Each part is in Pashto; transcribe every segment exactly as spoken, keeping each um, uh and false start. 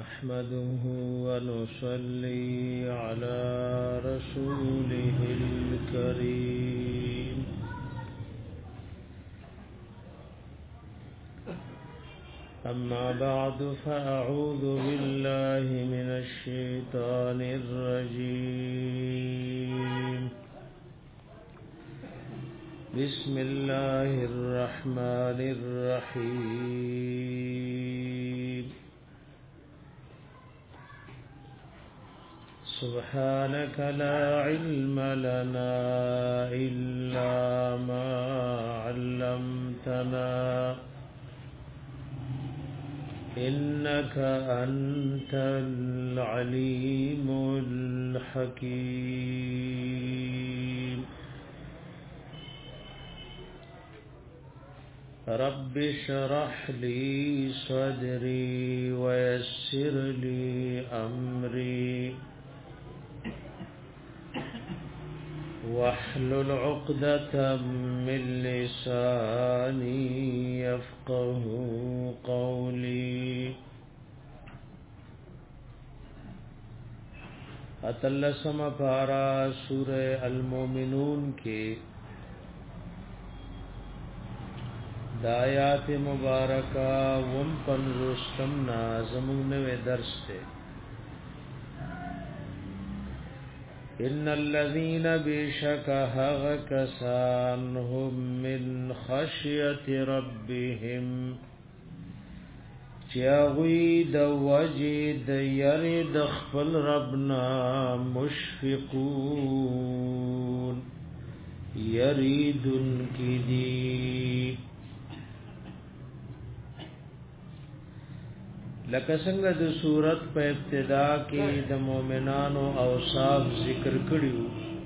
نحمده ونصلي على رسوله الكريم أما بعد فأعوذ بالله من الشيطان الرجيم بسم الله الرحمن الرحيم سبحانك لا علم لنا إلا ما علمتنا إنك أنت العليم الحكيم رب اشرح لي صدري ويسر لي أمري واحلل عقدة من لساني يفقه قولي اتلسم پارا سورہ المومنون کے دایات مبارکہ وم پنزوستم نازمون و درس تے ان الذين بشكها كسان هم من خشيه ربهم چاوي د وجد يرد خپل ربنا مشفقون يريدن كدي لکه څنګه د صورت په ابتدا کې د مؤمنانو اوصاف ذکر کړیو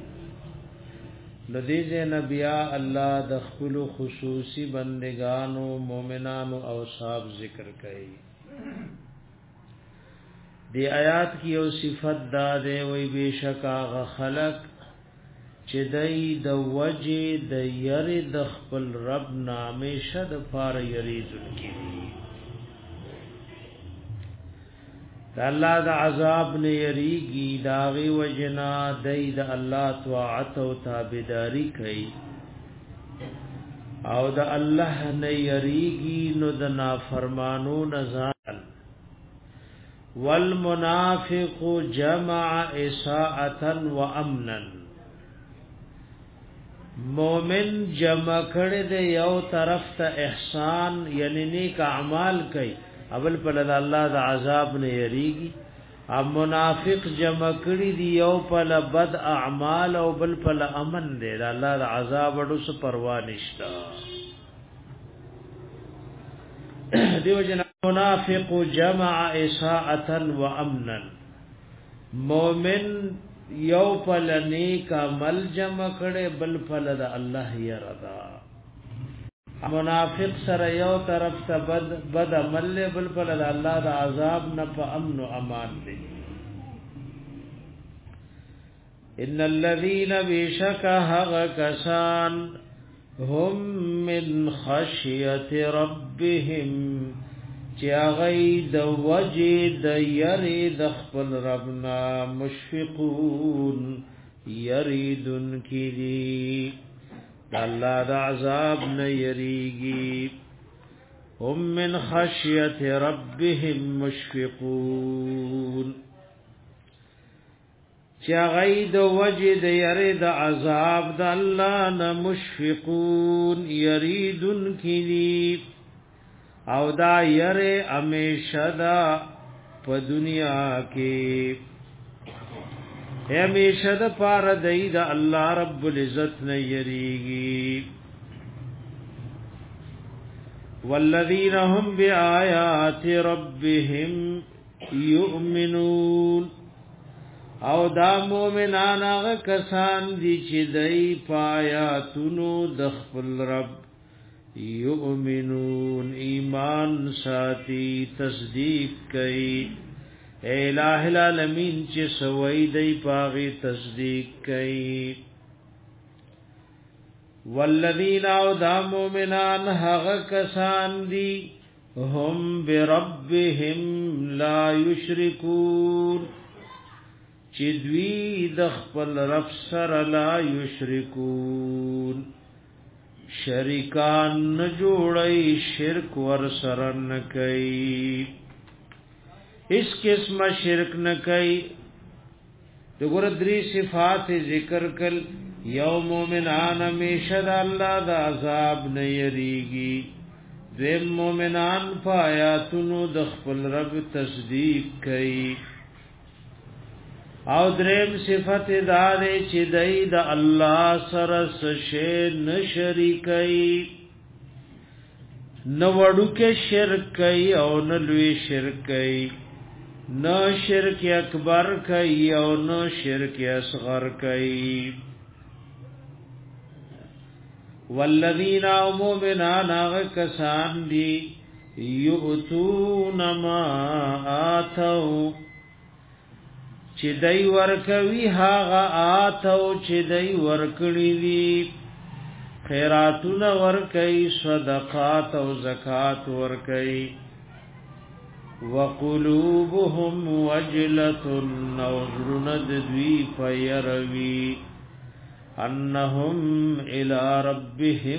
لدیجه نبیا الله د خپل خصوصي بندگانو مؤمنانو اوصاف ذکر کړي دی آیات کې او صفت دا دی وی بشکا خلق چې دای د وجه د یری د خپل رب نامه شد فار یریذن کی دا الله د عذاب نه یریږي داغي وجنا دای د الله طاعت او تابعداري کوي او د الله نه یریږي نو د نافرمانو نزال والمنافق جمع اساءه وامنا مومن جمع کړي د یو طرف ته احسان یعنی نیک اعمال کوي اول په الله د عذاب نه یریږي اب منافق جمع کړي دی یو په بد اعمال او بل په امن دی د الله د عذاب ورو څه پروا نشتا دیو جن منافق جمع اساءه وامنا مومن یو په نیک عمل جمع کړي بل په د الله یردا منافق سره یو طرف ته بد بد عمل بل پر الله د عذاب نه په امن او امان دي ان الذين بشكها كسان هم من خشيه ربهم چاغید وجد يريد خپل ربنا مشفقون يريدن كذي الله د عذاب نه یریږي هم من خشیت ربهم مشفقون چا غید وجد یرید عذاب د الله نه مشفقون یریدن کلی او دا یره امیشه دا په دنیا کې همیشه د پار دی د الله رب العزت نه یریږي والذین هم بآیات ربهم یؤمنون او دا مومنان هغه کسان دي چې دای پایاتونو د خپل رب یؤمنون ایمان ساتي تصدیق کوي الہ العالمین چې سوئی دی پاغي تصدیق کوي والذین او دا مومنان هغه کسان دي هم بربهم لا یشرکون چې دوی د خپل رب سره لا یشرکون شریکان نه جوړي شرک ور سره نه کوي اس قسم شرک نه کوي دغه درې صفات ذکر کل یو مومنان همیشه د الله د عذاب نه یریږي دویم مومنان پایاتونو د خپل رب تصدیق کوي او دریم صفت دار چې دای د الله سره سشه نه شریکي نو وړو کې شرک کوي او نه لوی شرک کوي نو شرک اکبر کوي او نو شرک اصغر کوي والذین مؤمنان کسان دی یؤتون ما آتوا چې دای ورکوي هغه آتو چې دای ورکړي دي خیراتونه ورکوي صدقات او زکات ورکوي وقلوبهم وجلة نوزرند دوی فیروی انهم الى ربهم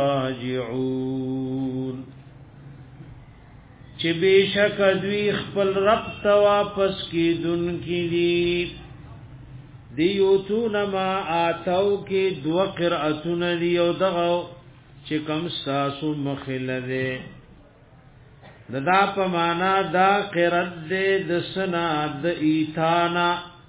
راجعون چې بشک دوی خپل رب ته واپس کیدون کی دي دیوتون ما آتو کې دو قرأتون دی او دغه چې کم ساسو مخلده ددا په معنا دا قرأت دې د سنا د ایثانا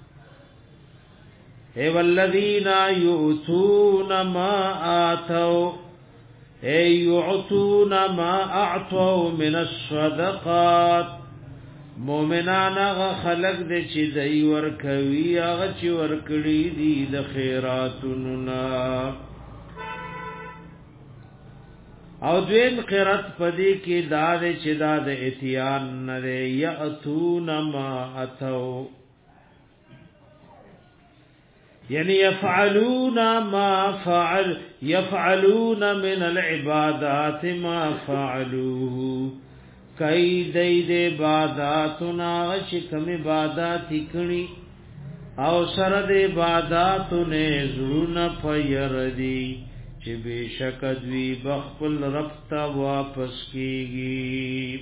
اے والذین یؤتون ما آتوا اے یعطون ما اعطوا من الصدقات مومنان هغه خلق دې چې دای ورکوي هغه چې ورکړي دي د خیراتونو نا او دویم قرات پدې کې داد چې داد اتیان نه یاتون ما اتو یعنی یفعلون ما فعل یفعلون من العبادات ما فعلوه کای دای دې عبادتونه چې کوم عبادت کړي او سره دې عبادتونه زړونه پيردي چې بشک دوی بخل رب ته واپس کیږي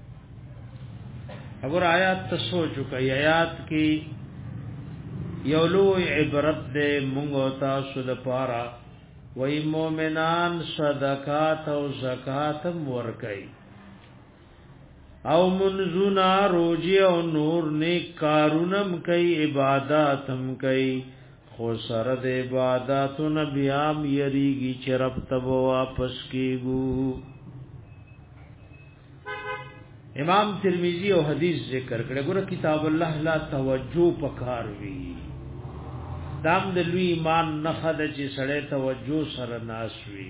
اور آیات ته سوچو کوي آیات کې یو لوی عبرت دې مونږ او تاسو لپاره وای مؤمنان صدقات او زکات ورکړي او منزونا روجی او نور نیک کارونم کئی عباداتم کئی خو سر د عباداتو نبیام یریگی چه رب تب واپس کیگو امام ترمذی او حدیث ذکر کړه ګوره کتاب الله لا توجه پکار وی دام د لوی ایمان نخد چې سړی توجه سره ناس وی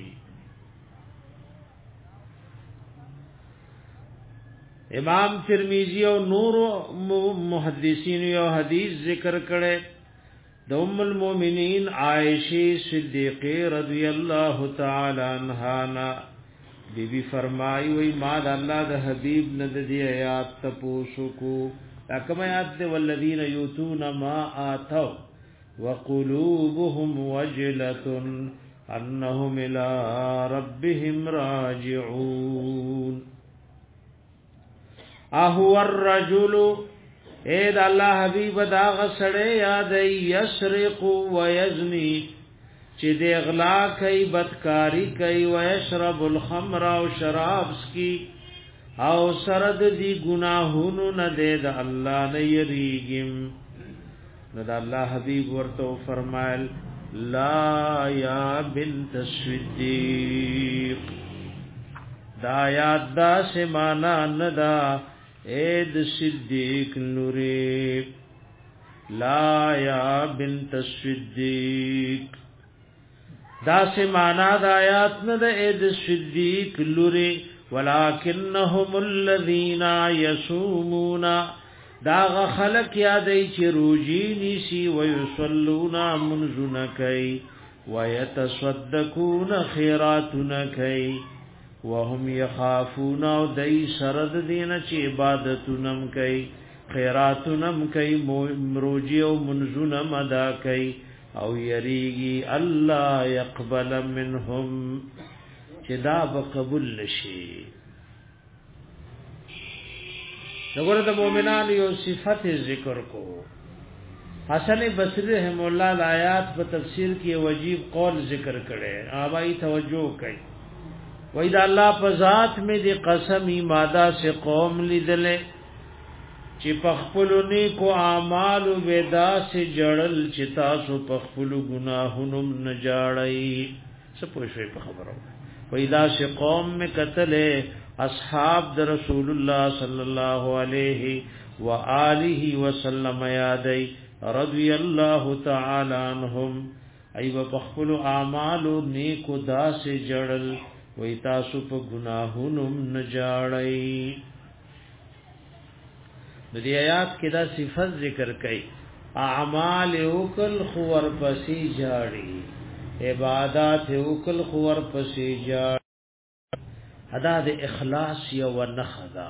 امام ترمذی او نور محدثین یو حدیث ذکر کړي د ام المؤمنین عائشہ صدیقہ رضی اللہ تعالی عنہا نا بی بی فرمائی وی ما د الله د حبیب نه د دې آیات تاسو کو کوم آیات دی والذین یؤتون ما آتوا وقلوبهم وجلة انهم الى ربهم راجعون اهو الرجل اے د الله حبیب دا غسړې یاد یسرق و یزنی چې د اغلا کوي بدکاری کوي و یشرب الخمر او شراب سکی او سرد دی گناهونو نه د الله نه یریګم نو د الله حبیب ورته فرمایل لا یا بنت الصدیق دا یاد دا سمانا ندا اید صدیق نوری لا یا بنت الصدیق دا سمانا دا آیات ندا اید صدیق لوری ولکنهم الذین یصومون دا خلق یادی چی روجی نیسی ویصلون منزن کئی ویتصدقون خیراتن کئی وهم يخافون او دای سرد دین چې عبادتونم کوي خیراتونم کوي مروجی او منزونم ادا کوي او یریږي الله يقبل منهم چې دا به قبول نشي. وګوره د مؤمنانو یو صفت ذکر کو. حسن بصری رحم الله د آیات په تفسیر کې وجیب قول ذکر کړي. آبائی توجہ کوي. وای دا الله په ذات می دی قسمی ماده سے قوم لیدلې چې پخپلو نیکو اعمال ودا سے جړل چې تاسو پخپلو گناهونو نه جاړی. څه پوښوي په خبرو. وای دا سے قوم می قتل اصحاب د رسول الله صلی الله علیه و آله وسلم یادای رضی الله تعالی عنهم. ایو پخپلو اعمال نیکو دا سے جړل وی تاسو په گناهونو نه جاړی. د دې آیات کې دا صفت ذکر کړي اعمال وکل خور پسې جاړي عبادت وکل خور پسې جاړي. ادا د اخلاص یو نخدا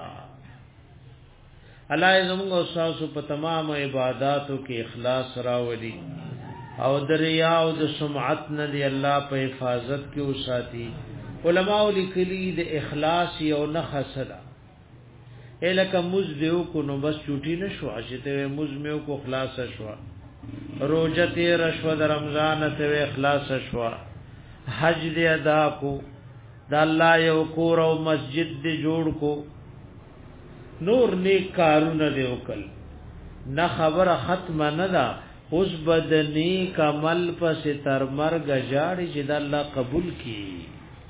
الله زموږ اوساسو په تمام عبادتو کې اخلاص راوړي او د ریا او د سمعت نه دی الله په حفاظت کې وساتي. علماء لیکلي د اخلاص یو نخصدا الکه مز دیو کو نو بس چوټی نشو اجته مز میو کو خلاص شوا روزته رشوه د رمضان ته اخلاص شوا حج دې ادا کو د الله یو کور او مسجد دې جوړ کو نور نیک کارونه دې وکړ نه خبره ختم نه ده اوس بدنی کمل پس تر مرګ جاړي چې د الله قبول کړي.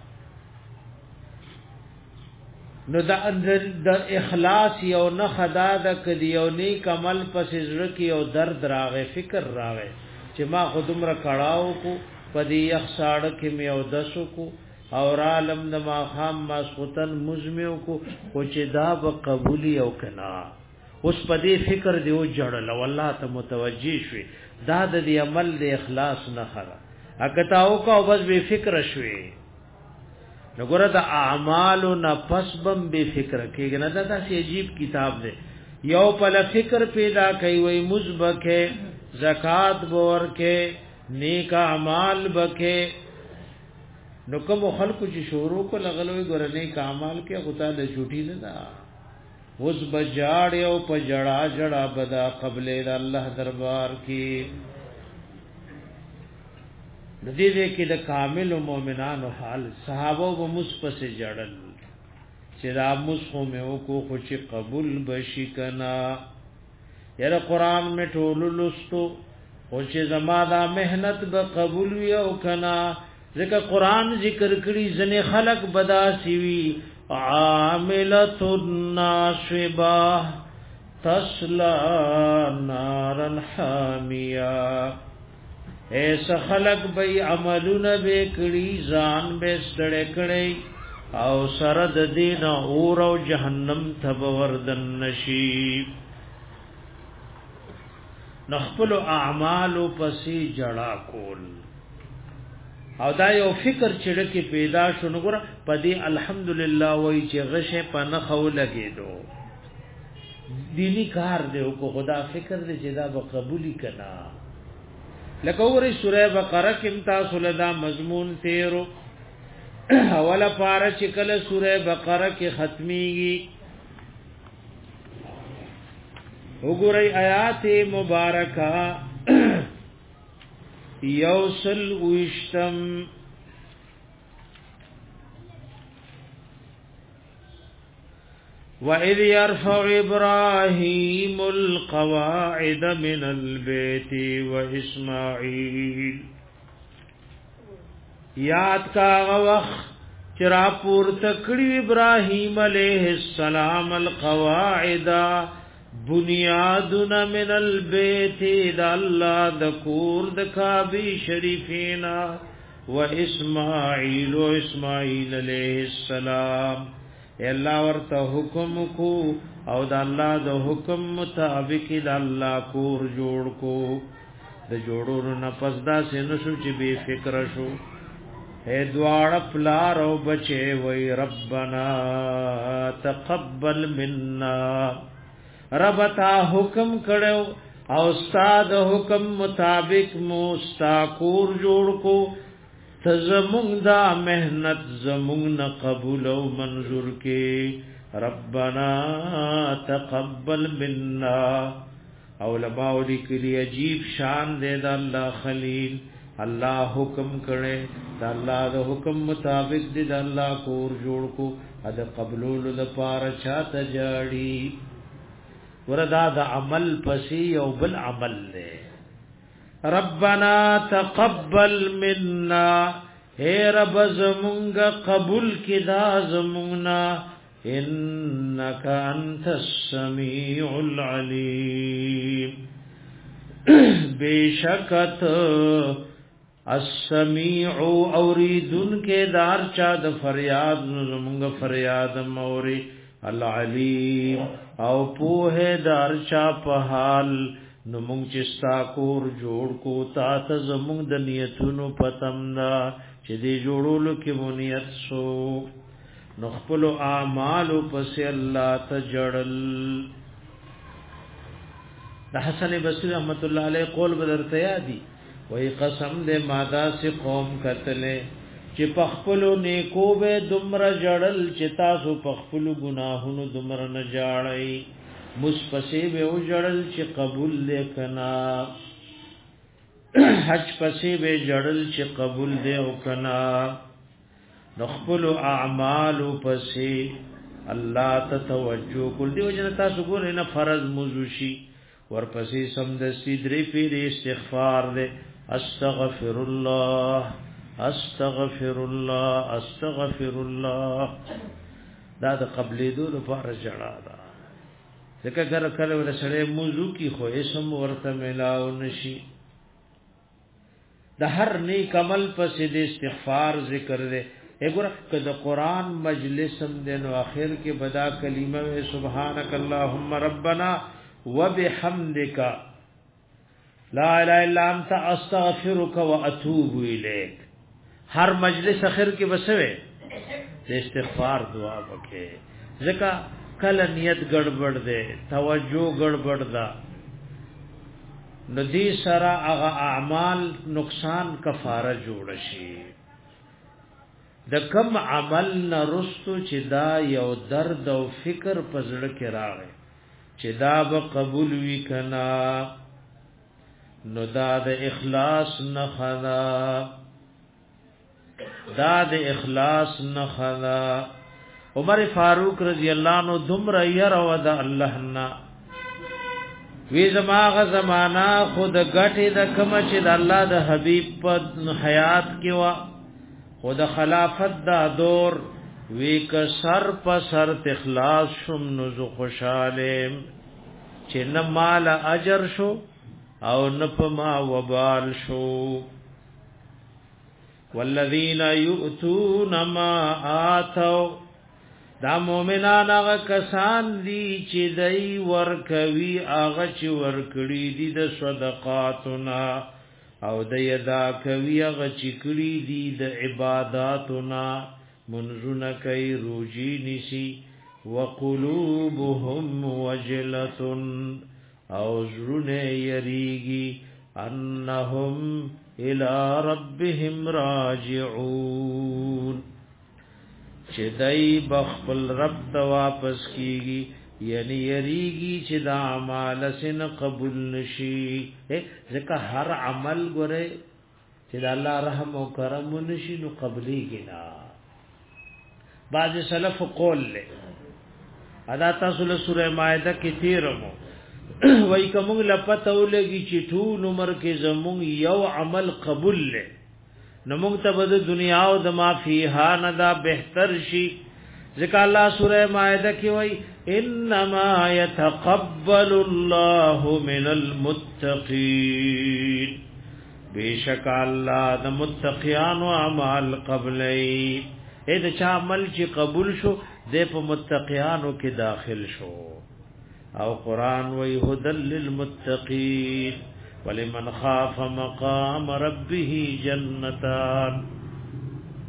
نو دا د اخلاص یو نه خدا د کدی یو نیک عمل پس زړه کې یو درد راغې فکر راغې چې ما خودمره کړهو کو پدی یخساړه کې مې او دسو کو اور عالم د ما خام مسخوتن مزمیو کو او چې دا به قبولی او کنا اوس پدی فکر دیو جړل والله ته متوجی شوي دا د دې عمل د اخلاص نه خره اکتاو کا بس به فکر شوي. نګوره د اعمال نه پسبم به فکر کېږي نه دا داسې عجیب کتاب دی. یو په فکر پیدا کوي وي مزبکه زکات ورکه نیک اعمال بکه نو کوم خلکو چې شروع کو لغلوي ګوره نیک اعمال کې خدای له چوټي نه دا وز بجاړ یو په جړا جړا بدا قبل د الله دربار کې. ندی دې کې د کامل مومنانو حال صحابه و مصپس جړل چې را مصخو مې او کو خو چې قبول بشي کنا. یره قران مې ټول لستو او چې زما دا مهنت به قبول وي او کنا ځکه قران ذکر کړي ځنه خلق بدا سیوی عاملۃ الناشبہ تسلا نارا حامیہ. ایسا خلق بی عملون بے کڑی زان بے سڑے کڑی او سرد دین اور او جہنم تب وردن نشیب. نخپل اعمالو پسی جڑا کول او دا یو فکر چړکی پیدا شونه ګره پدی الحمدلله وای چې غشه پنه خو لګیدو دینی کار دیو کو خدا فکر دې چې دا به قبولی کنا. لکه وګورئ سوره بقره کې تاسو لدا مضمون تیرو اوله پارا چې کله سوره بقره کې ختميږي وګورئ آیات مبارکه یوصل وشتم وَإِذْ يَرْفَعُ إِبْرَاهِيمُ الْقَوَاعِدَ مِنَ الْبَيْتِ وَإِسْمَاعِيلُ. یاد کا وخت چرا پور تکڑی ابراہیم علیہ السلام القواعد بنیادنا من البیت دا اللہ دکور دکابی شریفینا و اسماعیل و اسماعیل علیہ السلام. اے اللہ ورطا حکم کو او دا اللہ دا حکم مطابق دا اللہ کور جوڑ کو دا جوڑو نفس دا سے نشو چی بے فکر شو اے دوار پلار او بچے وی ربنا تقبل منا رب تا حکم کړو او استاد حکم مطابق مو ستا کور جوړ کو تزمون دا محنت زمون قبول او منظور کې ربنا تقبل منا علماء لیکلی عجیب شان دے دا اللہ خلیل اللہ حکم کرے دا اللہ دا حکم مطابق دے دا اللہ کور جوڑ کو دا قبلول دا پارا چاہتا جاڑی وردا دا عمل پسی او بالعمل دے ربنا تقبل منا اے رب زمونگا قبول کی دا زمونگنا انك انت السميع العليم بیشکت السميع اوریدن کے دار چا د فریاد زمونږ فریاد موري العلیم او په دار چا په حال نو مونږ چې ستا کور جوړ کو تا ته زمونږ د نیتونو پتم دا چې دې جوړولو کې مونیت سو نخپل اعمال پس الله تجړل د حسن بصری رحمت الله علیه قول بدرته یادی وای قسم دې مادا سے قوم کتلې چې پخپلو نیکو به دمر جړل چې تاسو پخپلو گناهونو دمر نه جاړی مصپسې به او جړل چې قبول لیکنا حج پسې به جړل چې قبول دی او کنا نخبل اعمال پسې الله ته توجه کول دی وجنه تاسو ګورئ نه فرض موضوعي ورپسې سم د سیدری پیر استغفار دے استغفر الله استغفر الله استغفر الله دا د قبلې دو لپاره جړا دا ځکه کله کله ول سره موضوع کی خو اسم ورته ملاو نشي د هر نیک عمل پسې د استغفار ذکر دے اګور کله قران مجلس هم دنو اخر کې بدا کلمه سبحانك اللهم ربنا وبحمدك لا اله الا انت استغفرك واتوب اليك هر مجلس اخر کې بسوي د استغفار دعا وکړي ځکه کله نیت ګډوډ ده توجه ګډوډ ده ندی سرا هغه اعمال نقصان کفاره جوړ شي د کم عمل نرستو چې دا یو درد او فکر پزړه کې راغی چې دا به قبول وی کنا نو دا د اخلاص نه خدا دا د اخلاص نه خدا عمر فاروق رضی الله عنه دمر ير او د الله نا وی زماغه زمانہ خود غټه د کم چې د الله د حبیب په حیات کې وا خود خلافت دا دور وی که سر په سر اخلاص شم نو زو خوشاله چې نه مال اجر شو او نه په ما وبال شو والذین یؤتون ما آتوا دا مومنان هغه کسان دي چې دای ورکوي هغه چې ورکړي دي د صدقاتنا او د یدا کوي هغه چې کړي دي د عبادتنا منزونه کوي روجي نشي وقلوبهم وجلة او زرونه یریږي انهم الى ربهم راجعون چې دای بخل رب ته واپس کیږي یعنی یریږي چې دا اعمال سن قبول نشي ځکه هر عمل ګره چې د الله رحم او کرم نشي نو قبليږي نه بعض سلف قول له ادا تاسو له سوره مائده کې تیرمو وای کوم لپته ولګي چې ټول عمر کې زمون یو عمل قبول له نو موږ ته د دنیا او د ما فيها نه دا بهتر شي ذکر الله سوره مائده کې وای انما يتقبل الله من المتقين بیشک الله د متقیان او اعمال قبلې اې د چا عمل چې قبول شو د په متقیانو کې داخل شو او قران وای هدل للمتقین ولمن خاف مقام ربه جنتان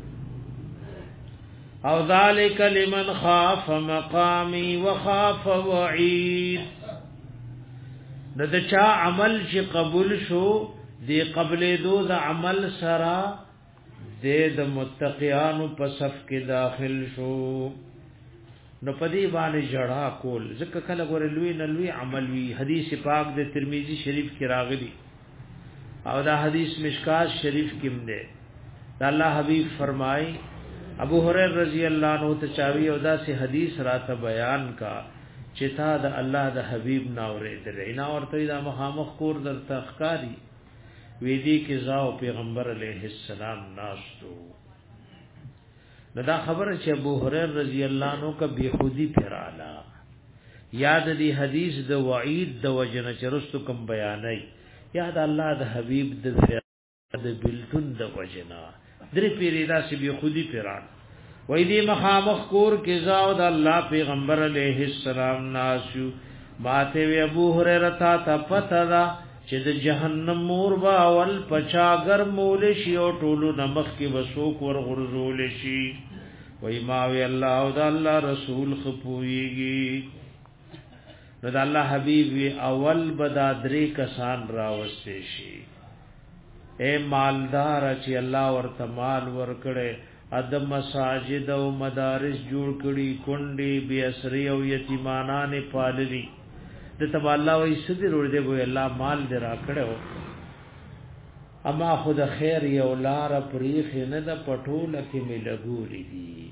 او ذالک لمن خاف مقامی وخاف وعید. نو د چا عمل چې قبول شو دی قبل دو د عمل سرا د متقیانو په صف کې داخل شو. نو پدی باندې جڑا کول ځکه کله ګور لوی نه لوی عمل وی. حدیث پاک د ترمذی شریف کې راغلی او دا حدیث مشکات شریف کې هم ده. دا الله حبیب فرمای ابو هريره رضی الله عنه ته چاوي او دا سي حدیث راته بیان کا چې تا د الله د حبیب نا اورېدل نه ورته دا مخامخ کور در تخکاری وی دی کې زاو پیغمبر علیه السلام ناشتو. نو دا خبره چې ابو هريره رضی الله عنه کا بیخودی پرالا یاد دی حدیث د وعید د وجنه چرستو کم بیانای یاد الله د حبیب د د بلتون د وجنا درې پیریدا سی بیخودی پران وای دی مخامخ کور کې زاو د الله پیغمبر علیه السلام ناشو. ماته وی ابو هريره تا پتا چې د جهنم مور با اول پچاګر مول شي او ټولو نمخ کې وسوک ور غرزول شي. وای ما وی الله او د الله رسول خپويږي. نو د الله حبيب وی اول بدا درې کسان راوستي شي. اے مالدار چې الله ورته مال ورکړي ادم مساجد او مدارس جوړ کړي کونډي بي اسري او یتیمانان پاللي د تبا الله وې سدي ور دې وې الله مال دې را کړو اما خود خیر یو لار پریخ نه د پټول کې می لګولې دي.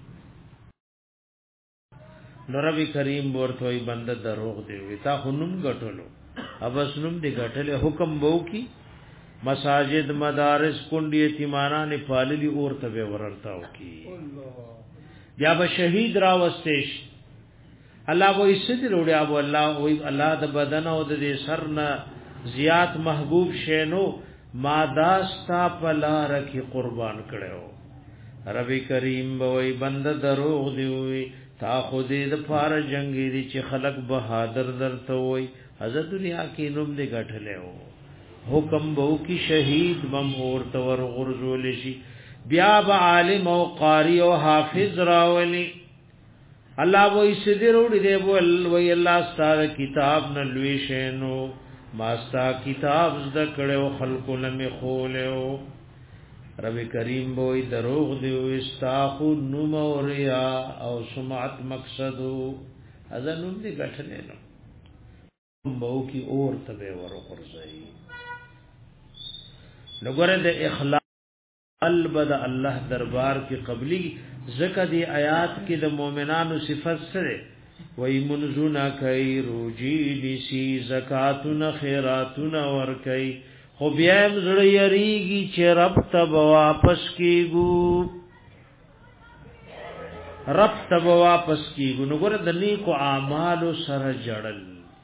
نو ربي کریم ورته وي بنده دروغ دی وي تا خنوم غټلو اوبس نوم دې غټلې حکم وو کی مساجد مدارس کندی یتیمانان پاللی اور تبه وررتاو کی بیا به شهید را وستیش الله وو ایست وروړي ابو الله وی الله د بدن او د سرنا زیات محبوب شینو ما داستا پلا رکی قربان کړو. رب کریم وی بند دروغ دی وی تا خودی د فار جنگی دی چې خلق بہادر درته وی از دنیا کې نوم دی غټلېو حکم بو کی شهید بم اور تور غرزول شي. بیا با عالم او قاری او حافظ راولی الله وې سدر وړي دی بول وی الله ستاره کتاب نه لوي شینو ماستا کتاب زده کړو خلق لمه خولیو. رب کریم وې دروغ دی واستاخو نوم او ریا او سمعت مقصدو اذنوم دی غټنه نو بو کی اور تبه ور غرزي. نګوره د اخلاص البد الله دربار کې قبلي زکه دی آیات کې د مؤمنانو صفات سره وای منزونا کوي روجي دي زکاتونه خیراتونه ور کوي خو بیا زړه یریږي چې رب ته واپس کیګو رب ته واپس کیګو. نګوره د نیکو اعمالو سره جړل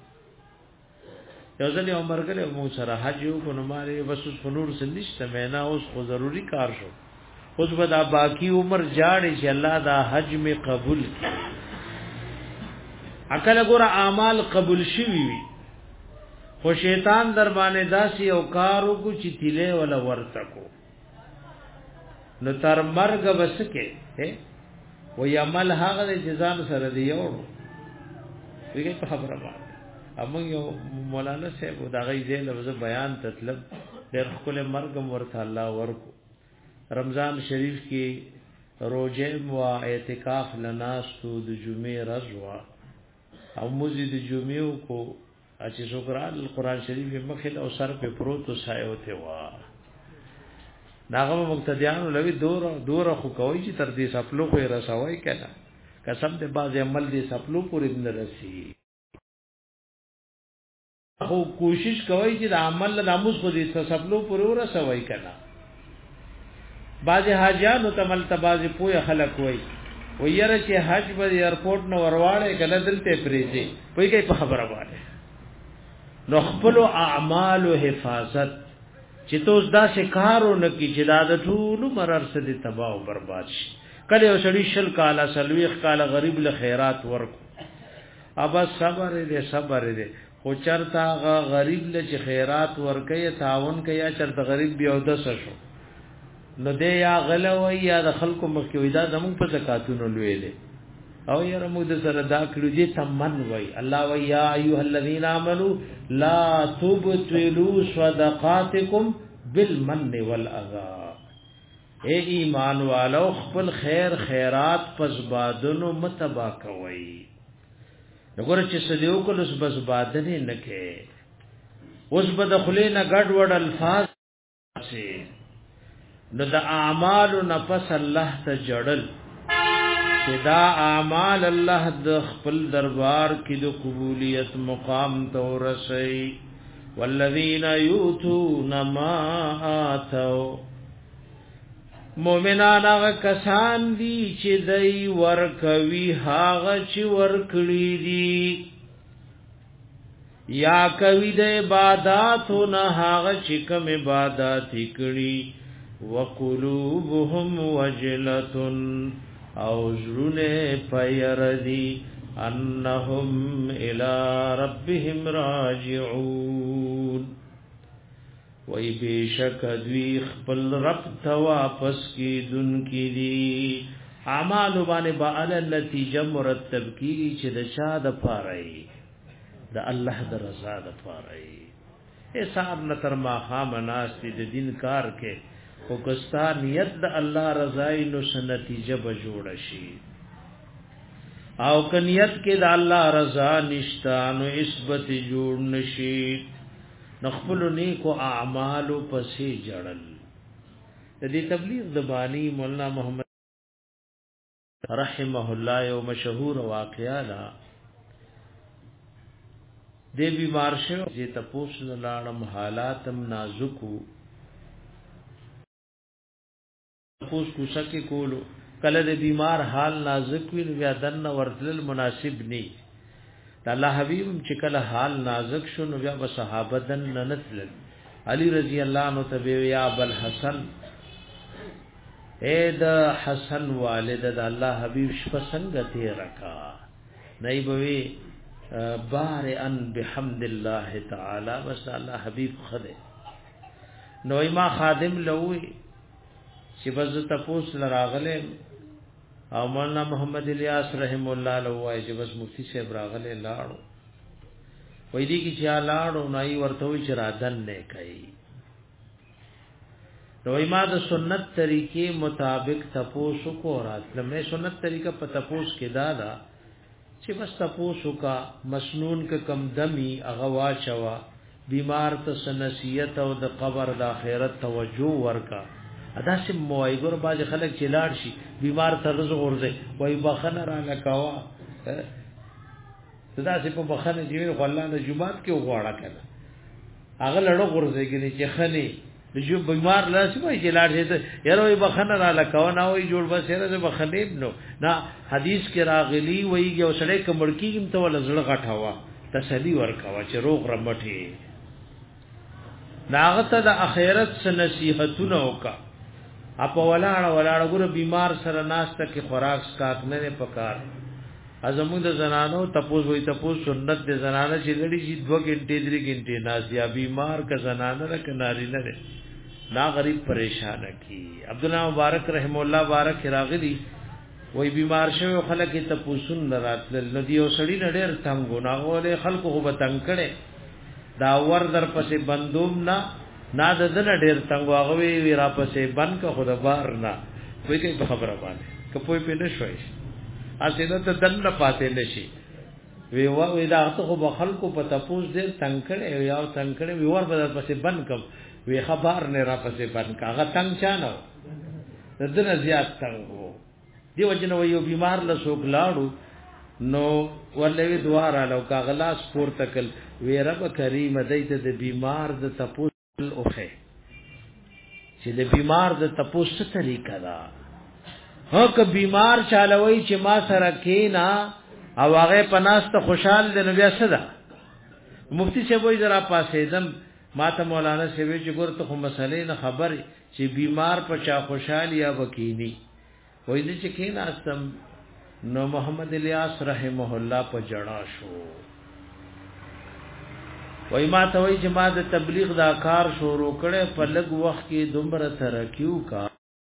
یو ځل یو مرګله مو سره حج یو کو نو ماري بس فنور سنشت مینا اوس خو ضروری کار شو اوس بدا باقی عمر جاړي چې الله دا حج می قبول کړي. عقل ګور اعمال قبول شي وي خو شیطان در باندې داسي او کارو کو چې تیله ولا ورته کو نو تر مرګ بسکه و یعمل هغه جزام سره دی یو ویګه په خبره باندې امون یو مولانا صاحب دا غي زه لفظ بیان تطلب ډېر خپل مرګم ورته الله ورکو. رمضان شریف کې روزه او اعتکاف لناستو د جمعې رضوا او مزید جمعې کو چې شکران القرآن شریف مخه او سر په پروت سایو ته وا داغه مقتدیانو لوي دور دور خو کوي چې تر دې سپلو کو رسوي کنه قسم دې باز عمل دې سپلو پورې نه رسی خو کوشش کوي چې د عمل ناموس خو دې سپلو پورې ورسوي کنه. باز حاجانو تمل تباز پوهه خلق وای ويره چې حج په ایرپورټ نو ورواړې کله دلته پریزي پوي کوي په خبره باندې نو خپل اعمال او حفاظت چې توس دا شکارو نکی چې دا د ټول مرر سره تباہ او برباد شي. کله یو سړی شل کاله سلويخ کاله غریب له خیرات ورکو ابا صبر دې صبر دې خو چرتا غریب له چې خیرات ورکې تعاون کوي چرته غریب بیا ودس شو نو دې یا غلوي یا د خلکو مخکې وې دا زموږ په زکاتونو لوي دي او یې موږ د سره دا کړو دې تمن وای الله وای یا ایها الذین آمنو لا تبطلوا صدقاتکم بالمن والاذى اے ایمان والو خپل خیر خیرات پس بادنو متبا کوي وګوره چې سدیو کول اوس بس بادنه نکې اوس بدخلینا ګډ وډ الفاظ سي نو د اعمال نفس الله ته جړل چې دا اعمال الله د خپل دربار کې د قبولیت مقام ته ورسي والذین یؤتون ما آتوا مومنان هغه کسان دي چې دای ورکوي هغه چې ورکړي دي یا کوي د عبادت نه هغه چې کوم عبادت کړي وقلوبهم وجلة او زرونه پیردي انهم الى ربهم راجعون وای بیشک دوی خپل رب ته واپس کی دن کی دی اعمال باندې با ال نتیجه مرتب کی چې د چا د پاره د الله د رضا د پاره ای صاحب نتر ما خامناس دي د دین کار کې او کستا نیت د الله رضای نو نتیجه به جوړ شي او کنیت کې د الله رضا نشتا نو اسبت جوړ نشي نخبل نیکو اعمالو پسې جړل د دې تبلیغ د بانی مولانا محمد رحمه الله یو مشهور واقعا ده د بیمار شو چې تاسو نه لاړم حالاتم نازکو تاسو کو شکه کولو کله د بیمار حال نازک وي نو بیا دنه ورتل مناسب ني الله حبیب چې کله حال نازک شو نو بیا صحابه دن ننتل علی رضی الله عنه تبع یا ابل حسن اے د حسن والد د الله حبیب شپه څنګه ته رکا نئی بوي بارئن بحمد الله تعالی بس الله حبیب خده نو ما خادم لوي چې بز تپوس لراغله او مولانا محمد الیاس رحم الله له وای چې بس مفتی صاحب راغله لاړو وای دي کی چې لاړو نای ورته وی چې رادن نه کوي نو ما د سنت طریقې مطابق تپوسو کو راتله مې سنت طریقه په تپوس کې دادا چې بس تپوسو کا مسنون ک کم دمی اغوا چوا بیمار ته سنسیت او د قبر د اخرت توجه ورکا ادا سم موایګور باز خلک چې لاړ شي بیمار ته رزق ورځي وای بخنه را لکوا صدا سي په بخنه جیوی الله نه جمعات کې وغواړه کنه هغه لړو ورځي کې چې خني د جو بیمار لاس وای چې لاړ شي ته یاره وای بخنه را لکوا نه وای جوړ بس یاره بخنه نو نه حدیث کې راغلی وایي او سړی کمړ کېم ته ول زړه غټاوه تسلی ورکوا چې روغ رمټي ناغته د اخرت سره نصیحتونه وکا اپ ولاړ ولاړ ګور بیمار سره ناشته کې خوراک سکات نه پکار ازمو د زنانو تپوس وای تپوس سنت د زنانه چې لړی شي دو غنټې درې غنټې ناسیا بیمار ک زنانه را کناری نه نا غریب پریشان کی عبد الله مبارک رحم الله بارک راغلی وای بیمار شوی خلک تپوسون راتل ندی او سړی نډر څنګه ناغوله خلکو خو به تنگ کړي دا ور در پسې بندوم نه نا د دن ډیر څنګه هغه وی را پسې بند کا خود بار نه کوئی کوي خبره باندې کپوی په نشوي اسینه ته دن نه پاتې نشي وی وی دا ته خو خلکو په تپوس دې تنگ کړي یا تنگ کړي وی ور بدل پسې بند کم وی خبر نه را پسې بند کا هغه تنگ چانو د دن زیات څنګه دی وجنه یو بیمار له سوک لاړو نو ولوي دواره لو کا غلاس پور تکل وی رب کریم دایته د بیمار د تپوس اوخه چې د بیمار د تپوس څه طریقه دا هو که بیمار چالوي چې ما سره کینا او هغه پناست خوشحال دی نو بیا څه ده مفتی شه وای زرا پاسې دم ما ته مولانا شه وی چې ګورته خو مسلې نه خبر چې بیمار په چا خوشحال یا وکینی وای دې چې کینا استم نو محمد الیاس رحمه الله په جڑا شو وای ما ته وای چې ما د تبلیغ دا کار شروع کړي په لږ وخت کې دومره ترکیو کا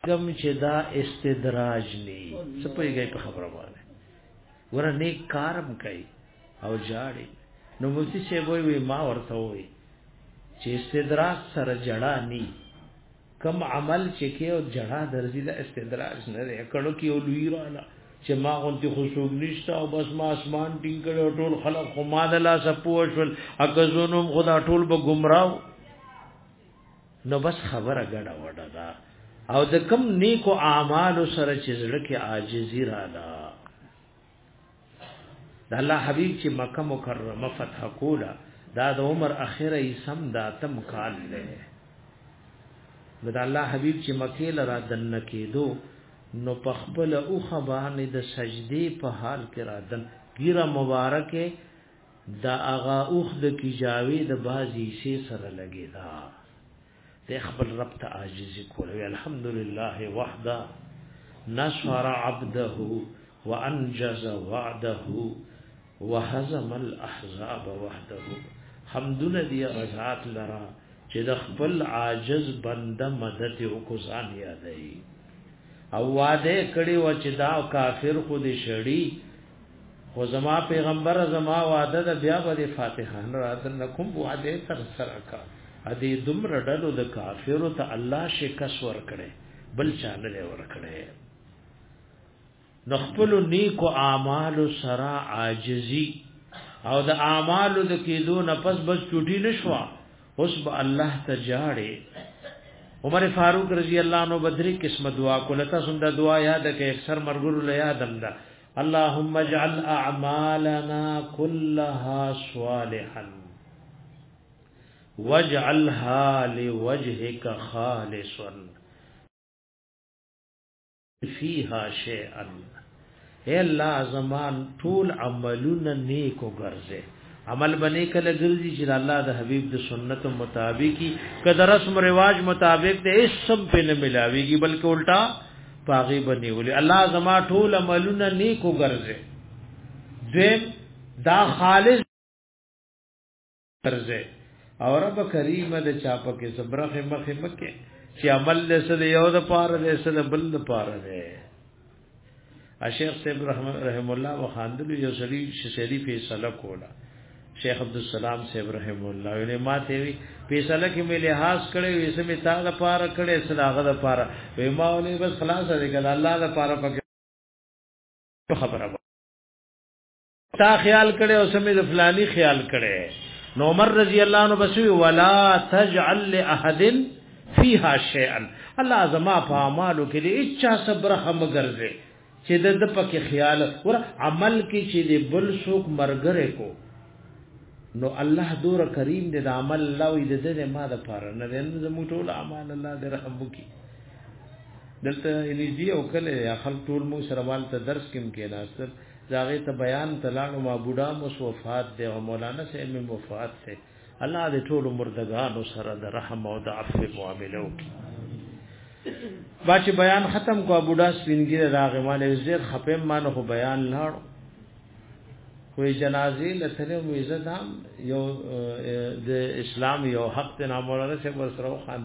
کم چې دا استدراج ني سپوږی په خبره باندې ور نیک کارم کوي او جاړي نو مفتي شه وي ما ورته وي چې استدراج سره جړه ني کم عمل چې کې او جړه درځي دا استدراج نه دی کړه کې ولوي رااله چې ما غونتی خوشوب نشته او بس ما اسمان ټینګ کړو ټول خلق خو ما د لا سپوشل اګزونم خدا ټول به گمراو نو بس خبره غډه وډه دا او د کم نیکو اعمال سره چې زړه کې عاجزی رااله د الله حبیب چې مکه مکرمه فتح کولا دا د عمر اخره یې سم دا تم کال له د الله حبیب چې مکه لرا دن کېدو نو پخبل او خبانه د سجدي په حال کې را دن ګیره مبارکه دا اغا اوخ د کی جاوی د بازی سي سره لګیدا د خپل رب ته عاجزي کوله الحمدلله وحده نصر عبده وانجز وعده وهزم الاحزاب وحده حمدنا دی رضات لرا چې د خپل عاجز بنده مدد وکړان یادای او واده کړي و چې دا کافر خو دې شړی خو زما پیغمبر زما واده د بیا به فاتحه راتن کوم واده تر سره کا ادي دمر ډلو د کافرو ته الله شکس ور کړي بل چانه ور کړي نخپل نیکو اعمال سرا عاجزی او د اعمال د کېدو نفس بس چوټی نشوا اوس به الله ته جاړي عمر فاروق رضی الله عنه بدری قسم دعا کولتا سند دعا یاد کې اکثر مرګور له یادم دا اللهم اجعل اعمالنا كلها صالحا واجعلها لوجهك خالصا فيها شيئا اے الله زمان طول عملنا نیکو ګرځه عمل بنے کله ګرځي چې الله د حبیب د سنت مطابقي کده رسم رواج مطابق د اسم په نه ملاويږي بلکې الټا پاغي بني ولي الله زما ټول عملونه نیکو ګرځي دیم دا خالص ګرځي او رب کریم د چاپه کې صبرخه مخه مکه چې عمل له سده یو د پاره له سده بل د پاره ده شیخ صاحب رحم الله وخاندلو یو سړي شری فیصله کوله شیخ عبدالسلام صاحب رحم الله یې ماته وی فیصله کې مې لحاظ کړې وې سمې تا د پاره کړې صلاغه د پاره وې ما ولې بس خلاص دې کړه الله د پاره پکې خبره تا خیال کړې او سمې د فلانی خیال کړې نو عمر رضی الله عنه بسوي ولا تجعل لاحد فيها شيئا الله زما په اعمالو کې دې اچھا صبر هم ګرځي چې د پکې خیال ور عمل کې چې دې بل څوک مرګره کو نو الله دور کریم دې د عمل الله دې دې ما د پاره نه دې زمو ټول اعمال الله دې رحم وکي دلته انجی او کله یا خلق ټول مو سروال ته درس کې کې ناستر زاغه ته بیان تلاړو ما بوډا مو وفات دې او مولانا سے مې وفات سے الله دې ټول مردگان سره د رحم او د عفو معاملې وکي باچ بیان ختم کو بوډا سپینګره راغه مال زیر خپم مان خو بیان لاړو کوئی جنازې لته مو عزت هم یو د اسلام یو حق ته نامولانا سے ورسره خان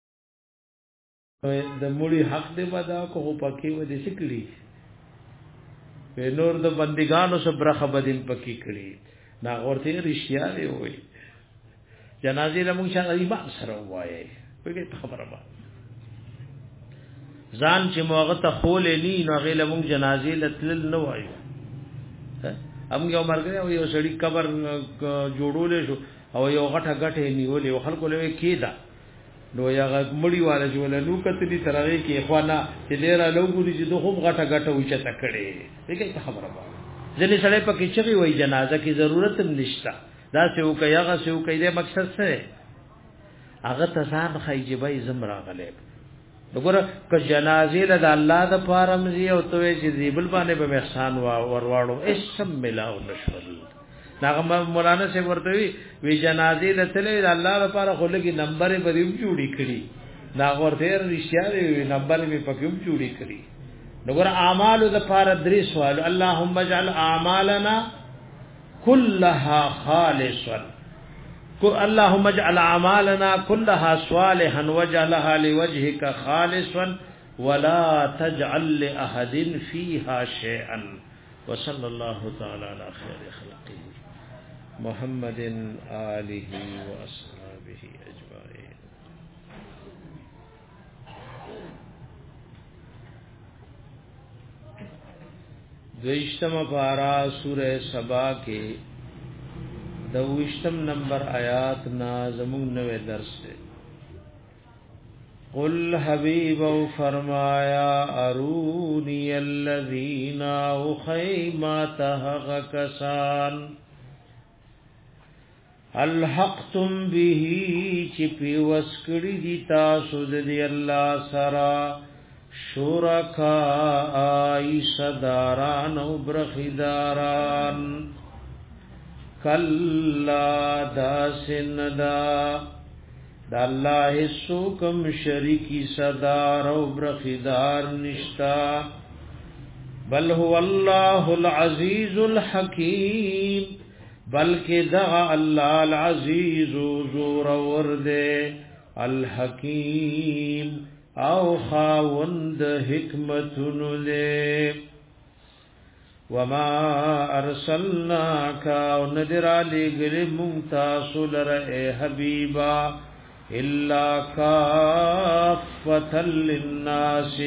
د مړي حق دې ودا کو پکې و دې سکړي په نور د بندګانو صبر خبدین پکې کړي نا ورته رښتیا دی وای جنازې له موږ څنګه ایمان سره وایي وګړي خبره ما ځان چې موغه ته خول نه نو غیله موږ جنازې لتل نه وایو هم یو مرګ او یو سړی قبر جوړول شو او یو غټه غټه نیولې خلکو له کېدا نو یا مړی والا جوړل نو کتلی ترغه کې اخوانا چې ډیر لوګوري چې دوه غټه غټه وچه تکړه دغه خبره وایي ځنې سړی پکې چې وایي جنازه کې ضرورت هم نشته دا څه وکي هغه څه وکي د مقصد څه هغه تسان خیجبای زمرا غلیب وګوره ک جنازې له الله د پارمزي او توې چې دیبل باندې به احسان ورواړو اسم ملاو نشول ناغه مولانا سے ورته وی وی جنازې له تلې الله لپاره خلګي نمبر به دی جوړی کړي ناغه ورته رښتیا دی نمبر به پکې جوړی کړي وګوره اعمال د پاره درې سوال اللهم اجعل اعمالنا كلها خالصا اللهم اجعل اعمالنا كلها صالحا واجعلها لوجهك خالصا ولا تجعل لأحد فيها شيئا وصلى الله تعالى على خير خلقه محمد آله وأصحابه أجمعين. دویشتم پارا سورہ سبا کے دویشتم نمبر آیات نا زمون نوے درس ہے. قل حبیب فرمایا ارونی الذین اخیمات حق کسان الحقتم به چپی وسکڑی دی تاسو دی اللہ سرا شرکائی صداران و برخداران کلا دا سندا دا اللہ سوکم شریکی صدار و برخدار نشتا بل هو اللہ العزیز الحکیم بلکہ دغا اللہ العزیز زور ورد الحکیم او خاوند حکمتن لے وما ارسلناک ندر علی گلی منتاسو لر اے حبیبا الا کافتا للناس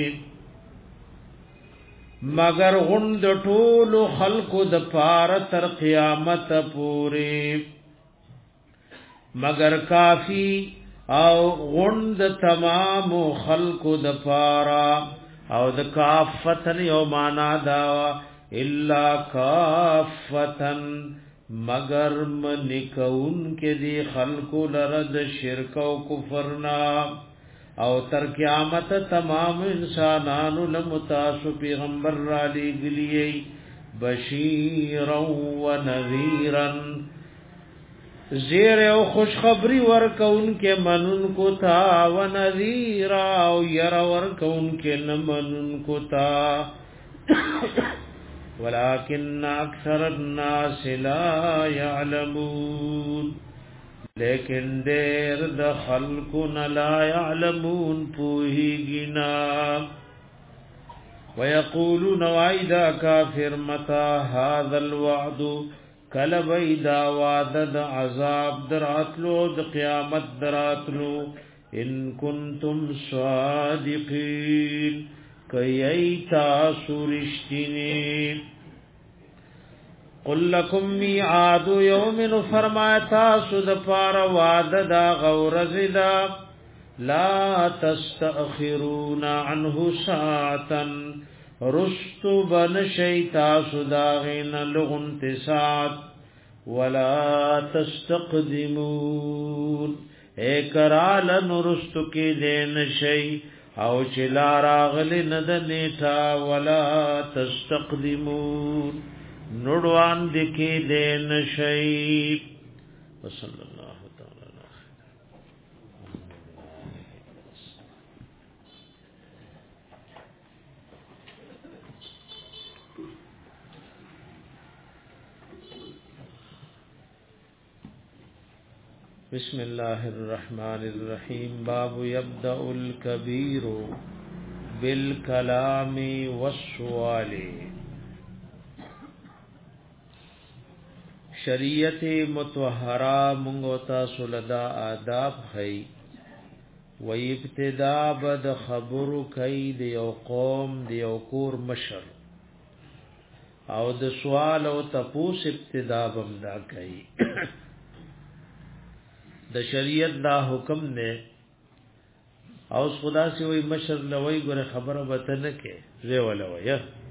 مگر غند طول خلق د پار تر قیامت پوری مگر کافی او غند تمام خلق د پارا او د کافتن یو معنا دا الا کافتن مگر منکون کے دی خلق لرد شرک و کفرنا او تر قیامت تمام انسانانو لمتاسو پیغمبر را لی گلیئی بشیرا و نذیرا زیر او خوشخبری ورکون کے منن کو تا و نذیرا او یر ورکون کے نمنن کو تا ولكن اکثر الناس لا يعلمون لیکن دیر د خلقنا لا يعلمون پوہی گنا ويقولون وعيدا كافر متى هذا الوعد کلب ایدا وعدد عذاب دراتلو د قیامت دراتلو ان کنتم صادقین کئی ایتا سورشتینی قل لکم میعاد یوم فرمایا تاسو د پار وعدد غورزدا لا تستأخرون عنه ساعتا رستو بن شیطا سداغین لغن تساعت ولا تستقدمون اکرال نرستو کی دین شی او چلا راغل ند نیتا ولا تستقدمون نڑوان دکی دین شی وصلی اللہ بسم اللہ الرحمن الرحیم باب یبدأ الکبیر بالکلام والسوال. شریعت متطہرہ منگو تاسو لدا آداب خی و ابتدا بد خبر کئی دیو قوم دیو کور مشر او د سوال او تپوس ابتدا بمدا کئی. د شریعت دا حکم نے او خدا سے وہی مشر لوی ګره خبره وته کې زه ولوي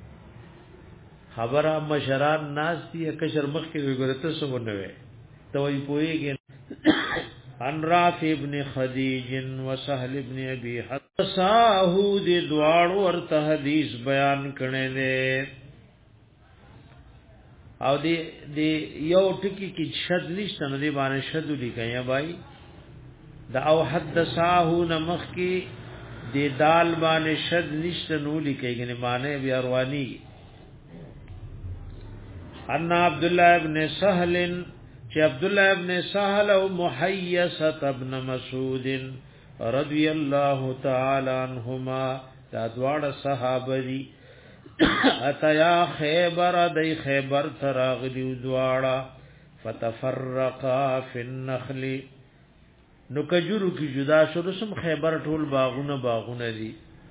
خبره مشران ناس دي کشر مخ کې وی ګره ته سمونه وي ته وی پويږي. ان رافع ابن خدیج و سهل ابن ابي حساه دي دوار ورته حدیث بیان کړي نه او دی دی یو ټکی کی شد نشته نه دی باندې شد لیکیا بھائی دا او حدثاه نمخ کی دی دال باندې شد نشته نو لیکي نه معنی بیا رواني. ان عبد الله ابن سهل چې عبد الله ابن سهل او محیصه ابن مسعود رضی الله تعالی عنهما دا دواړه صحابه دي اتیا خیبر دای خیبر تراغلی دواړه فتفرقا فی النخل نو کجورو کی جدا شو رسم خیبر ټول باغونه باغونه دي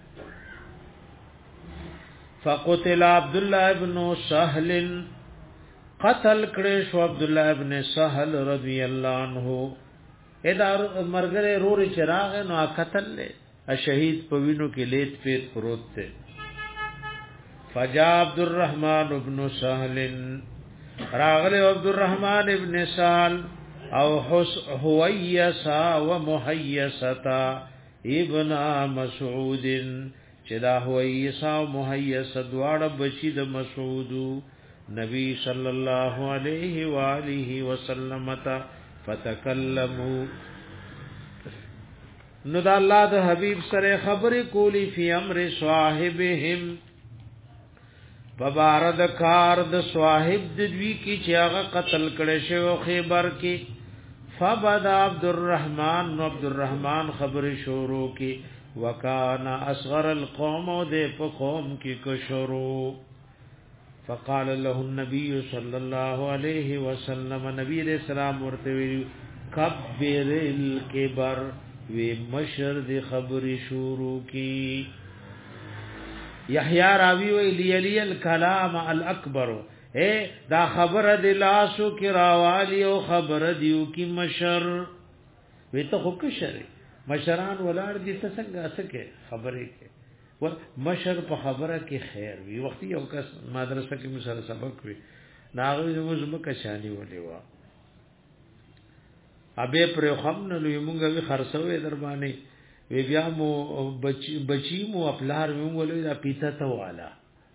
فقتل عبد الله ابن سهل قتل کړي شو عبد الله ابن سهل رضی الله عنه ادار مرګره روري چراغ نو قتل له شهید په وینو کې لیت پیت پروت ته فجاء عبد الرحمن ابن سهل راغله عبد الرحمن ابن سهل او هويسا ومحيستا ابن مسعود چدا هويسا او محيسا دواړه بچی د مسعود نبی صلی الله علیه و آله وسلم تا فتکلموا نو د الله د حبیب سره خبرې کولی فی امر صاحبهم ببارد کار د صاحب د دوی کی چې هغه قتل کړي شو خیبر کې فبدا عبد الرحمن نو عبد الرحمن خبرې شروع کی وکانا اصغر القوم د په قوم کې کو شروع فقال له النبي صلى الله عليه وسلم نبی رسول الله ورته وی کبر الکبر وی مشر دی خبرې شروع کی یحیی راوی وی لیلی الکلام الاکبر اے دا خبر دی لاسو کی راوالی او خبر دیو کی مشر وی ته خو کشر مشران ولار دي څنګه اسکه خبرې کې و مشر په خبره کې خیر وی وخت یو کس مدرسه کې مسره سبق وی ناغوی زموږ مکه شانی ولې وا ابه پر خم نه لوی مونږه وی خرڅوي در باندې وی بیا مو بچی بچی مو خپلار مونږ دا پیته ته والا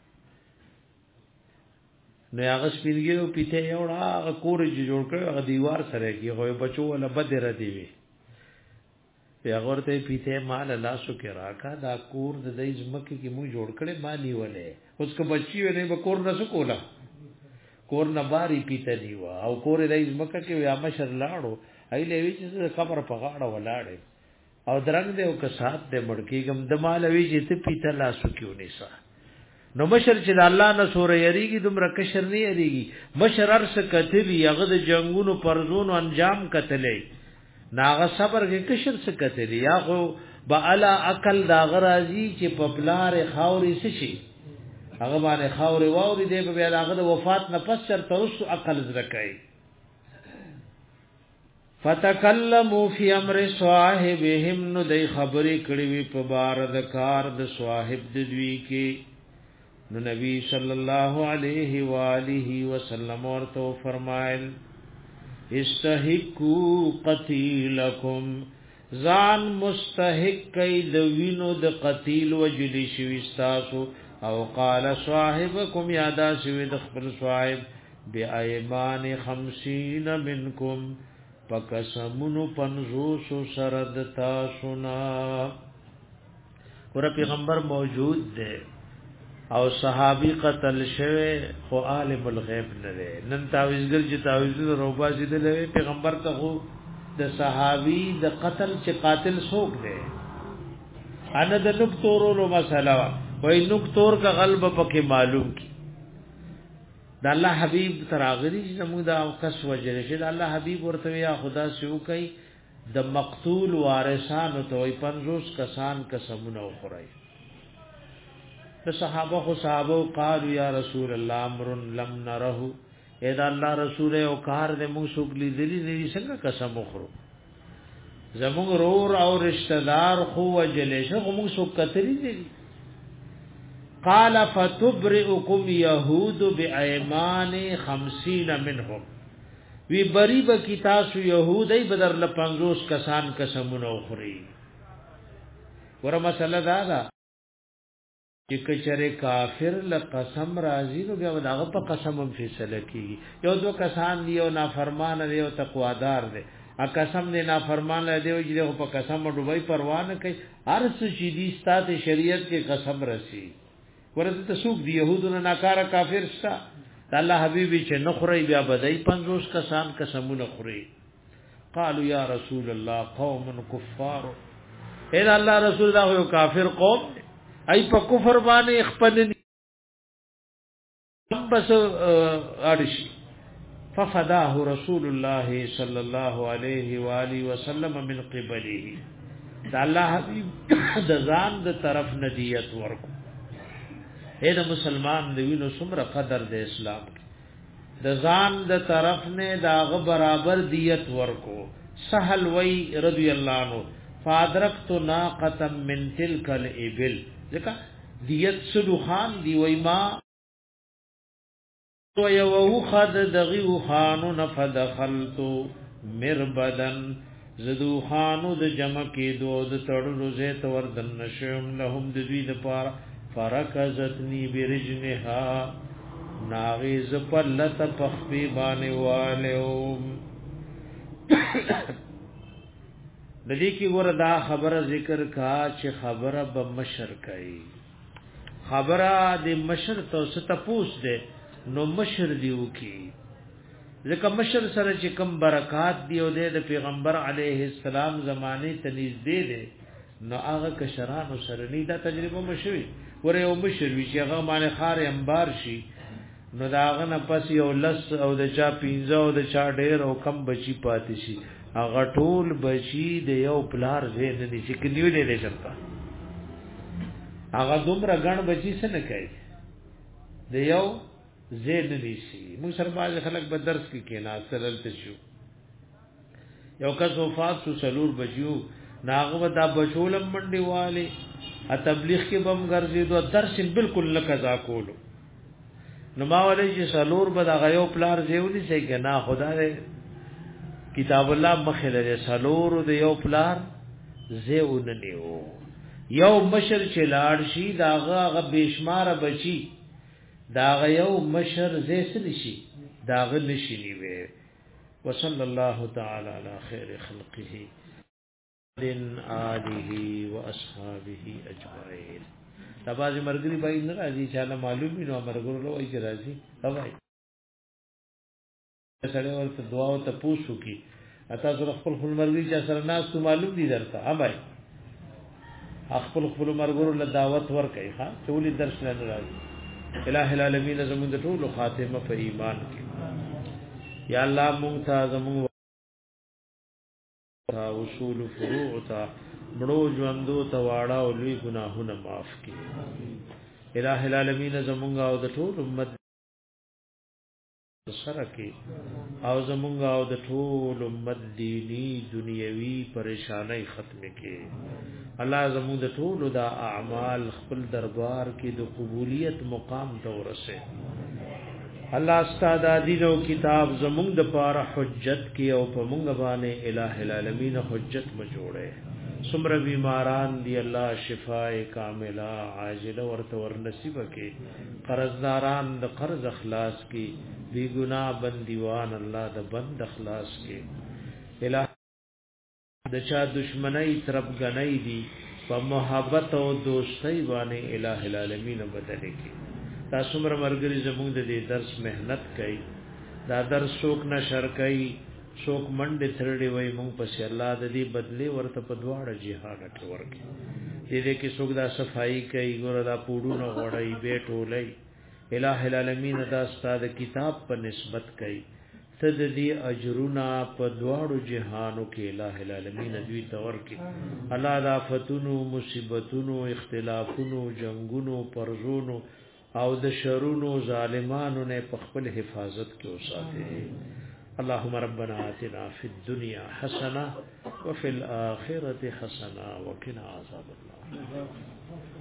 نو هغه سپینګیو پیته یوړه هغه کور جوړ کړ هغه دیوار سره کې هو بچو ولا بدر دی وی هغه ورته پیته مال لاسو کې راکا دا کور د دې ځمکه کې مو جوړ کړي مالی ولې اوس کو بچی ونه به کور نه سکولا کور نه باری پیته دیوا او کور د ځمکه کې یا مشر لاړو ایله وی چې خبر په غاړه ولاړې او درنګ دې او کسات دې مړکیګم د مال وی چې ته پیته لاسو کې ونیسا نو مشر چې د الله نه سورې یریږي دومره کشر نه یریږي مشر ارس کتلی هغه د جنگونو پرزونو انجام کتلې ناغه صبر کې کشر څه کتلی یا خو بالا عقل دا غرازي چې په بلار خاوري شي هغه باندې خاوري واوري دې په بیا هغه د وفات نه پس چر توس عقل زکای فتکلموا فی امر صاحبهم نو دای خبرې کړې وی په بار د کار د صاحب د دوی کې نو نبی صلی الله علیه و آله وسلم ورته فرمایل استحقوا قتیلکم ځان مستحق کای د وینو د قتیل وجلی شوی تاسو او قال صاحبکم یادا شوی د خپل صاحب بایمان خمسین منکم پکسمونو پنځوسو سرد تاسو نا ور پیغمبر موجود دی او صحابی قتل شوه خو عالم الغیب نه دی نن تعویذګر چې تعویذ روبا سید له پیغمبر ته خو د صحابی د قتل چې قاتل څوک دی ان د نکتورو مسله وای نکتور کا غلب پکې معلوم کی د الله حبیب تراغری زموږ د اوقاس وجه شه د الله حبیب ورته یا خدا سو کوي د مقتول وارثانو ته وای پنځوس کسان قسمونه وخورای د صحابه خو صحابه قالوا یا رسول الله امر لم نره اې دا الله رسول او کار دې موږ سوګلی دلی دې څنګه قسم وخورو زموږ رور او رشتہ دار خو وجلې شه موږ سو کتري دي قال فتبرئكم يهود بأيمان خمسين منهم وی بری با کی تاسو یهودی بدر ل پنځوس کسان قسمونه اخري ور مسله دا دا چې کچره کافر ل قسم راځي نو بیا داغه په قسم هم فیصله کیږي یو دو کسان دی او نافرمان دی او تقوادار دی ا قسم دی نافرمان دی او چې په قسم ډوبای پروا نه کوي هر څه چې دی ستاسو شریعت کې قسم رسی ورته تسوق دی يهودونو ناکاره کافر شتا الله حبيبي چې نخري بیا بدای پنځوس کسان قسمونه خوري قالوا يا رسول الله قوم كفار اے الله رسول الله یو کافر قوم ای په کفر باندې خپل بس ارشي ففداه رسول الله صلى الله عليه واله وسلم من قبله دا الله حبيب د ځان د طرف ندیت ورکو اے د مسلمان د وینو څومره قدر د اسلام د ځان د طرف نه داغه برابر دیت ورکو سهل وی رضی الله عنه فادرکت ناقه من تلك الابل ځکه دیت سلو خان دی وی ما ويو خد دغيو خانو نفدخلت مربدن زدو خانو د جمع کې دو د تړلو زیت وردن نشم لهم د دوی د پار فرکزتنی برجنها ناغیز پلت پخبی بانی والو ندی کی وردا خبر ذکر کا چې خبره به مشر کوي خبره د مشر تو ستپوس ده نو مشر دیو کی ځکه مشر سره چې کم برکات دیو د پیغمبر علیه السلام زمانه تنیز دی دی نو هغه کشرانو سره نه دا تجربه مشوي ور یو مشر وی چې هغه باندې خار انبار شي نو داغه نه پس یو لس او د چا پینځه او د چا ډیر او کم بچی پاتې شي هغه ټول بچی د یو پلار زه نه دي چې کلیو دی لري هغه دومره ګڼ بچی څه نه کوي د یو زید نیسی موږ سره باز خلک به درس کې کېنا سرلته شو یو کس وفات شو سلور بجیو ناغه دا بشولم منډي والے ا تبلیغ کې بم ګرځي دو درس بالکل لکذا کولو نو ما ولې چې سلور به دا غيو پلار زیونی سي کنا خدا دې کتاب الله مخله سلور د یو پلار زیوننیو یو مشر چې لاړ شي داغه غ بشمار بچي داغ یو مشر زیس نشي داغ نشي نیوه وصلی الله تعالی علی خیر خلقه دین آله و اصحابه اجمعین تباز مرګری بای نه راځي چې له معلوم نو مرګرو لوي چې راځي هواي سره ورته دعا او ته پوښو کی اته زه خپل خپل مرګری چې سره ناس ته معلوم دي درته هواي خپل خپل مرګرو له دعوت ور کوي ها چولې درس نه راځي الہ العالمین زمون د ټول خاتمه په ایمان کې یا الله مونږ ته زمون تا اصول فروع تا بڑو ژوندو ته واړه او لوی ګناهونه معاف کړي الہ العالمین زمونږ او د ټول امت سره کې او زمونږ او د ټول امت دینی دنیوي پریشانای ختم کړي الله زموږ د ټولو دا اعمال خپل دربار کې د قبولیت مقام ته ورسه الله استاد دین او کتاب زموږ د پاره حجت کې او په موږ باندې الٰه العالمین حجت ما جوړه سمره بیماران دی الله شفاء کامله عاجله ورته ور نصیب کې قرضداران د قرض اخلاص کې بی گناہ بندیوان الله د بند اخلاص کې الٰه د چا دشمنی طرف غنۍ دي په محبت او دوستۍ باندې الٰه العالمین بدل کی تاسو مر مرګري زموږ د دې درس مهنت کوي دا درس څوک نه شر کوي څوک منډه ترړي وای مونږ په الله د دې بدلی ورته په دواړه جهان کې ورکی دې دې کې څوک دا صفائی کوي ګور دا پوډونه غړای بیٹولای الٰه العالمین دا ستاد کتاب په نسبت کوي تد دی اجرنا په دواړو جهانو کې الٰه العالمین دوی تور کې الله دا فتونو مصیبتونو اختلافونو جنگونو پرزونو او د شرونو ظالمانو نه په خپل حفاظت کې اوساته اللهم ربنا آتنا في الدنيا حسنه وفي الاخره حسنه وقنا عذاب النار